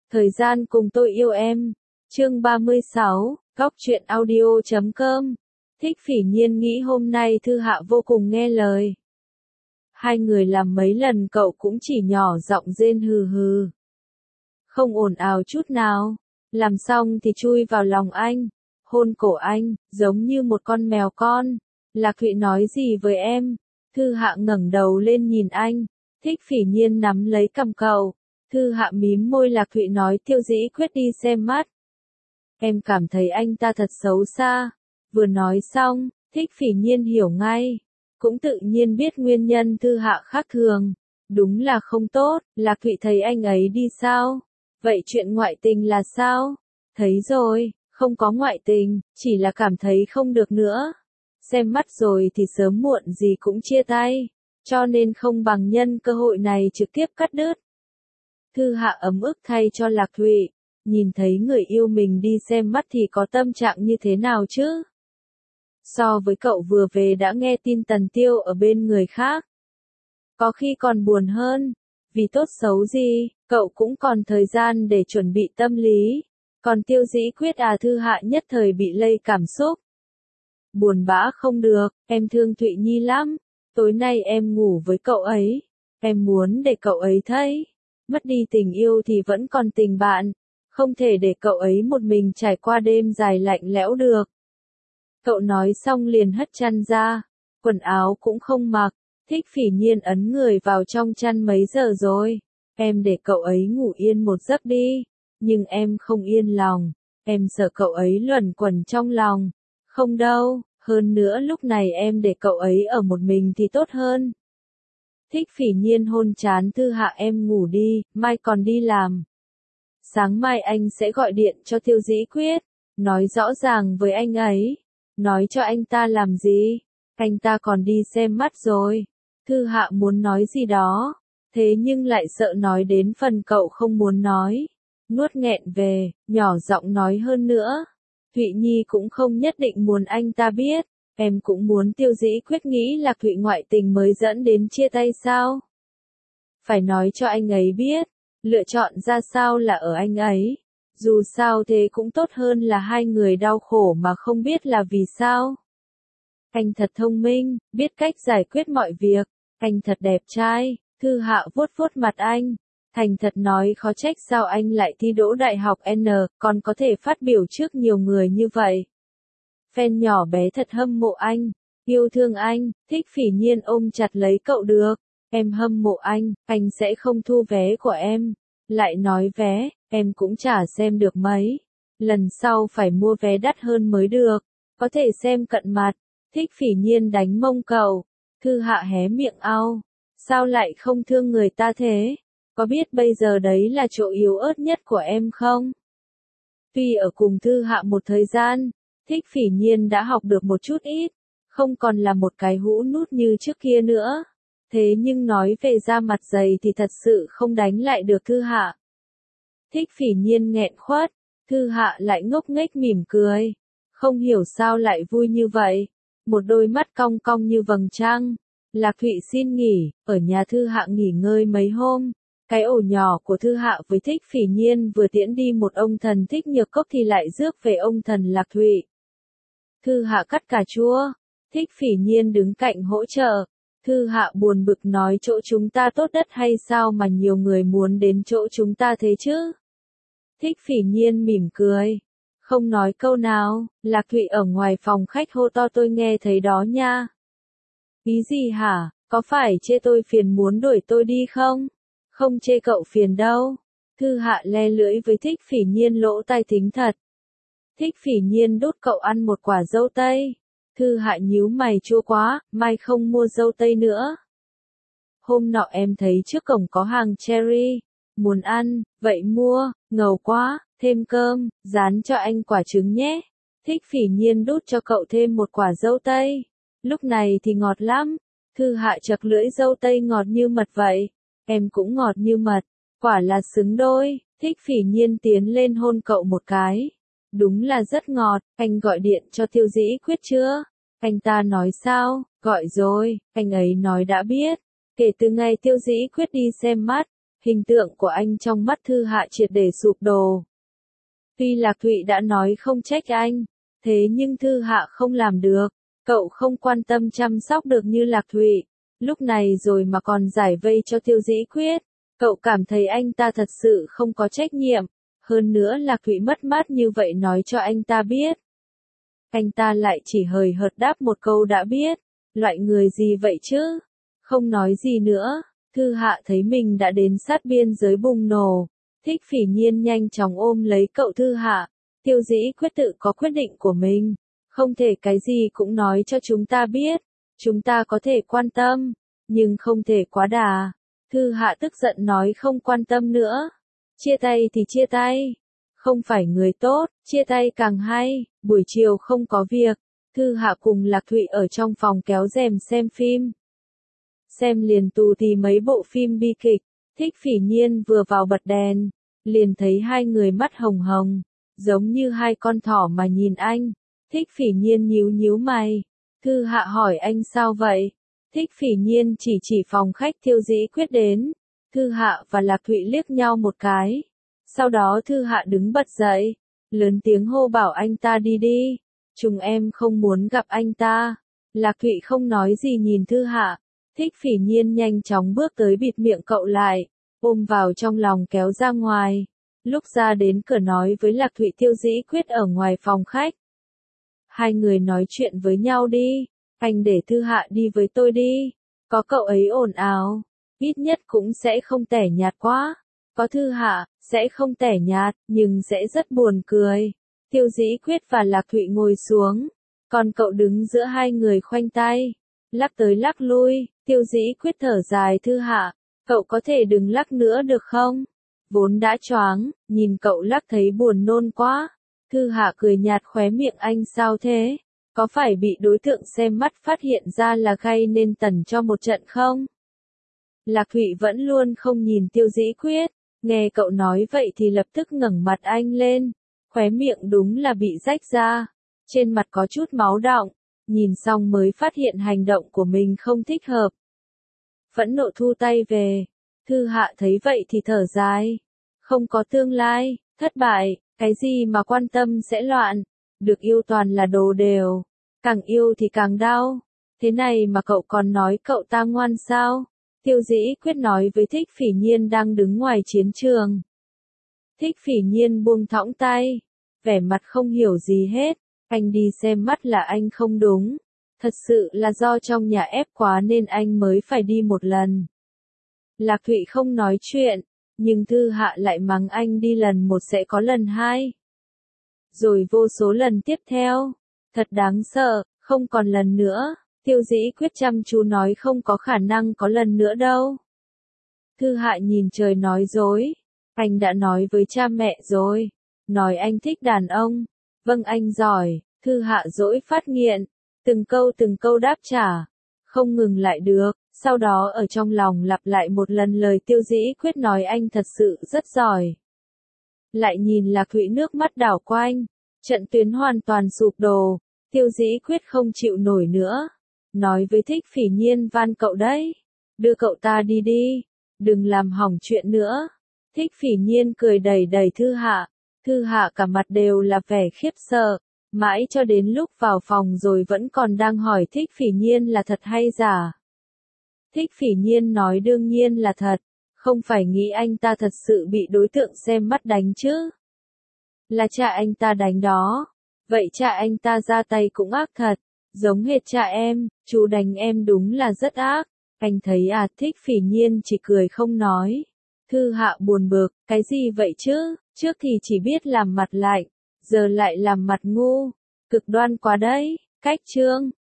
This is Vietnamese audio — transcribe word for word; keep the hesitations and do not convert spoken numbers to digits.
Thời gian cùng tôi yêu em. Chương ba mươi sáu, góc truyện audio chấm com. Thích Phỉ Nhiên nghĩ hôm nay Thư Hạ vô cùng nghe lời. Hai người làm mấy lần cậu cũng chỉ nhỏ giọng rên hừ hừ. Không ồn ào chút nào. Làm xong thì chui vào lòng anh. Hôn cổ anh, giống như một con mèo con. Lạc Thụy nói gì với em? Thư Hạ ngẩng đầu lên nhìn anh. Thích Phỉ Nhiên nắm lấy cằm cậu. Thư Hạ mím môi. Lạc Thụy nói Tiêu Dĩ Quyết đi xem mắt. Em cảm thấy anh ta thật xấu xa. Vừa nói xong, Thích Phỉ Nhiên hiểu ngay. Cũng tự nhiên biết nguyên nhân Thư Hạ khác thường. Đúng là không tốt. Lạc Thụy thấy anh ấy đi sao? Vậy chuyện ngoại tình là sao? Thấy rồi, không có ngoại tình, chỉ là cảm thấy không được nữa. Xem mắt rồi thì sớm muộn gì cũng chia tay. Cho nên không bằng nhân cơ hội này trực tiếp cắt đứt. Thư Hạ ấm ức thay cho Lạc Thụy. Nhìn thấy người yêu mình đi xem mắt thì có tâm trạng như thế nào chứ? So với cậu vừa về đã nghe tin Tần Tiêu ở bên người khác. Có khi còn buồn hơn. Vì tốt xấu gì, cậu cũng còn thời gian để chuẩn bị tâm lý. Còn Tiêu Dĩ Quyết à? Thư Hạ nhất thời bị lây cảm xúc. Buồn bã không được, em thương Thụy Nhi lắm. Tối nay em ngủ với cậu ấy. Em muốn để cậu ấy thấy. Mất đi tình yêu thì vẫn còn tình bạn. Không thể để cậu ấy một mình trải qua đêm dài lạnh lẽo được. Cậu nói xong liền hất chăn ra. Quần áo cũng không mặc. Thích Phỉ Nhiên ấn người vào trong chăn. Mấy giờ rồi? Em để cậu ấy ngủ yên một giấc đi. Nhưng em không yên lòng. Em sợ cậu ấy luẩn quẩn trong lòng. Không đâu, hơn nữa lúc này em để cậu ấy ở một mình thì tốt hơn. Thích Phỉ Nhiên hôn trán Thư Hạ. Em ngủ đi, mai còn đi làm. Sáng mai anh sẽ gọi điện cho Tiêu Dĩ Quyết. Nói rõ ràng với anh ấy. Nói cho anh ta làm gì? Anh ta còn đi xem mắt rồi. Thư Hạ muốn nói gì đó. Thế nhưng lại sợ nói đến phần cậu không muốn nói. Nuốt nghẹn về, nhỏ giọng nói hơn nữa. Thụy Nhi cũng không nhất định muốn anh ta biết. Em cũng muốn Tiêu Dĩ Quyết nghĩ Lạc Thụy ngoại tình mới dẫn đến chia tay sao? Phải nói cho anh ấy biết. Lựa chọn ra sao là ở anh ấy. Dù sao thế cũng tốt hơn là hai người đau khổ mà không biết là vì sao. Anh thật thông minh, biết cách giải quyết mọi việc. Anh thật đẹp trai. Thư Hạ vuốt vuốt mặt anh. Thành thật nói khó trách sao anh lại thi đỗ đại học N, còn có thể phát biểu trước nhiều người như vậy. Fan nhỏ bé thật hâm mộ anh, yêu thương anh. Thích Phỉ Nhiên ôm chặt lấy cậu. Được, em hâm mộ anh, anh sẽ không thu vé của em. Lại nói vé, em cũng chả xem được mấy. Lần sau phải mua vé đắt hơn mới được, có thể xem cận mặt. Thích Phỉ Nhiên đánh mông cậu. Thư Hạ hé miệng au. Sao lại không thương người ta thế? Có biết bây giờ đấy là chỗ yếu ớt nhất của em không? Tuy ở cùng Thư Hạ một thời gian, Thích Phỉ Nhiên đã học được một chút ít, không còn là một cái hũ nút như trước kia nữa. Thế nhưng nói về da mặt dày thì thật sự không đánh lại được Thư Hạ. Thích Phỉ Nhiên nghẹn khuất, Thư Hạ lại ngốc nghếch mỉm cười. Không hiểu sao lại vui như vậy. Một đôi mắt cong cong như vầng trăng. Lạc Thụy xin nghỉ, ở nhà Thư Hạ nghỉ ngơi mấy hôm. Cái ổ nhỏ của Thư Hạ với Thích Phỉ Nhiên vừa tiễn đi một ông thần Thích Nhược Cốc thì lại rước về ông thần Lạc Thụy. Thư Hạ cắt cà chua. Thích Phỉ Nhiên đứng cạnh hỗ trợ. Thư Hạ buồn bực nói chỗ chúng ta tốt đất hay sao mà nhiều người muốn đến chỗ chúng ta thế chứ? Thích Phỉ Nhiên mỉm cười. Không nói câu nào. Lạc Thụy ở ngoài phòng khách hô to tôi nghe thấy đó nha. Ý gì hả? Có phải chê tôi phiền muốn đuổi tôi đi không? Không chê cậu phiền đâu. Thư Hạ le lưỡi với Thích Phỉ Nhiên lỗ tai thính thật. Thích Phỉ Nhiên đút cậu ăn một quả dâu tây. Thư Hạ nhíu mày chua quá, mai không mua dâu tây nữa. Hôm nọ em thấy trước cổng có hàng cherry. Muốn ăn, vậy mua, ngầu quá, thêm cơm, rán cho anh quả trứng nhé. Thích Phỉ Nhiên đút cho cậu thêm một quả dâu tây. Lúc này thì ngọt lắm. Thư Hạ chật lưỡi dâu tây ngọt như mật vậy. Em cũng ngọt như mật. Quả là xứng đôi. Thích Phỉ Nhiên tiến lên hôn cậu một cái. Đúng là rất ngọt. Anh gọi điện cho Tiêu Dĩ Quyết chưa? Anh ta nói sao? Gọi rồi. Anh ấy nói đã biết. Kể từ ngày Tiêu Dĩ Quyết đi xem mắt, Hình tượng của anh trong mắt Thư Hạ triệt để sụp đổ. Tuy Lạc Thụy đã nói không trách anh, thế nhưng Thư Hạ không làm được. Cậu không quan tâm chăm sóc được như Lạc Thụy. Lúc này rồi mà còn giải vây cho Tiêu Dĩ Quyết. Cậu cảm thấy anh ta thật sự không có trách nhiệm. Hơn nữa Lạc Thụy mất mát như vậy nói cho anh ta biết. Anh ta lại chỉ hời hợt đáp một câu đã biết. Loại người gì vậy chứ? Không nói gì nữa. Thư Hạ thấy mình đã đến sát biên giới bùng nổ. Thích Phỉ Nhiên nhanh chóng ôm lấy cậu Thư Hạ. Tiêu Dĩ Quyết tự có quyết định của mình. Không thể cái gì cũng nói cho chúng ta biết. Chúng ta có thể quan tâm, nhưng không thể quá đà. Thư Hạ tức giận nói không quan tâm nữa. Chia tay thì chia tay. Không phải người tốt, chia tay càng hay. Buổi chiều không có việc. Thư Hạ cùng Lạc Thụy ở trong phòng kéo rèm xem phim. Xem liền tù tì mấy bộ phim bi kịch. Thích Phỉ Nhiên vừa vào bật đèn, liền thấy hai người mắt hồng hồng, giống như hai con thỏ mà nhìn anh. Thích Phỉ Nhiên nhíu nhíu mày. Thư Hạ hỏi anh sao vậy? Thích Phỉ Nhiên chỉ chỉ phòng khách Tiêu Dĩ Quyết đến. Thư Hạ và Lạc Thụy liếc nhau một cái. Sau đó Thư Hạ đứng bật dậy, lớn tiếng hô bảo anh ta đi đi. Chúng em không muốn gặp anh ta. Lạc Thụy không nói gì nhìn Thư Hạ. Thích Phỉ Nhiên nhanh chóng bước tới bịt miệng cậu lại, ôm vào trong lòng kéo ra ngoài. Lúc ra đến cửa nói với Lạc Thụy Tiêu Dĩ Quyết ở ngoài phòng khách. Hai người nói chuyện với nhau đi, anh để Thư Hạ đi với tôi đi. Có cậu ấy ồn ào, ít nhất cũng sẽ không tẻ nhạt quá. Có Thư Hạ, sẽ không tẻ nhạt, nhưng sẽ rất buồn cười. Tiêu Dĩ Quyết và Lạc Thụy ngồi xuống, còn cậu đứng giữa hai người khoanh tay, lắc tới lắc lui. Tiêu Dĩ Quyết thở dài Thư Hạ, cậu có thể đừng lắc nữa được không? Vốn đã choáng, nhìn cậu lắc thấy buồn nôn quá. Thư Hạ cười nhạt khóe miệng anh sao thế? Có phải bị đối tượng xem mắt phát hiện ra là gây nên tần cho một trận không? Lạc Thụy vẫn luôn không nhìn Tiêu Dĩ Quyết, nghe cậu nói vậy thì lập tức ngẩng mặt anh lên, khóe miệng đúng là bị rách ra, trên mặt có chút máu đọng, nhìn xong mới phát hiện hành động của mình không thích hợp. Phẫn nộ thu tay về, Thư Hạ thấy vậy thì thở dài, không có tương lai, thất bại, cái gì mà quan tâm sẽ loạn, được yêu toàn là đồ đều, càng yêu thì càng đau, thế này mà cậu còn nói cậu ta ngoan sao? Tiêu Dĩ Quyết nói với Thích Phỉ Nhiên đang đứng ngoài chiến trường. Thích Phỉ Nhiên buông thõng tay, vẻ mặt không hiểu gì hết, anh đi xem mắt là anh không đúng, thật sự là do trong nhà ép quá nên anh mới phải đi một lần. Lạc Thụy không nói chuyện, nhưng Thư Hạ lại mắng anh đi lần một sẽ có lần hai. Rồi vô số lần tiếp theo, thật đáng sợ, không còn lần nữa. Tiêu Dĩ Quyết chăm chú nói không có khả năng có lần nữa đâu. Thư Hạ nhìn trời nói dối. Anh đã nói với cha mẹ rồi. Nói anh thích đàn ông. Vâng anh giỏi. Thư Hạ dỗi phát nghiện. Từng câu từng câu đáp trả. Không ngừng lại được. Sau đó ở trong lòng lặp lại một lần lời Tiêu Dĩ Quyết nói anh thật sự rất giỏi. Lại nhìn Lạc Thụy nước mắt đảo quanh. Trận tuyến hoàn toàn sụp đổ. Tiêu Dĩ Quyết không chịu nổi nữa. Nói với Thích Phỉ Nhiên van cậu đấy. Đưa cậu ta đi đi. Đừng làm hỏng chuyện nữa. Thích Phỉ Nhiên cười đầy đầy Thư Hạ. Thư Hạ cả mặt đều là vẻ khiếp sợ. Mãi cho đến lúc vào phòng rồi vẫn còn đang hỏi Thích Phỉ Nhiên là thật hay giả. Thích Phỉ Nhiên nói đương nhiên là thật. Không phải nghĩ anh ta thật sự bị đối tượng xem mắt đánh chứ. Là cha anh ta đánh đó. Vậy cha anh ta ra tay cũng ác thật. Giống hệt cha em, chú đánh em đúng là rất ác. Anh thấy à? Thích Phỉ Nhiên chỉ cười không nói. Thư Hạ buồn bực, cái gì vậy chứ? Trước thì chỉ biết làm mặt lạnh, giờ lại làm mặt ngu. Cực đoan quá đấy. Cách chương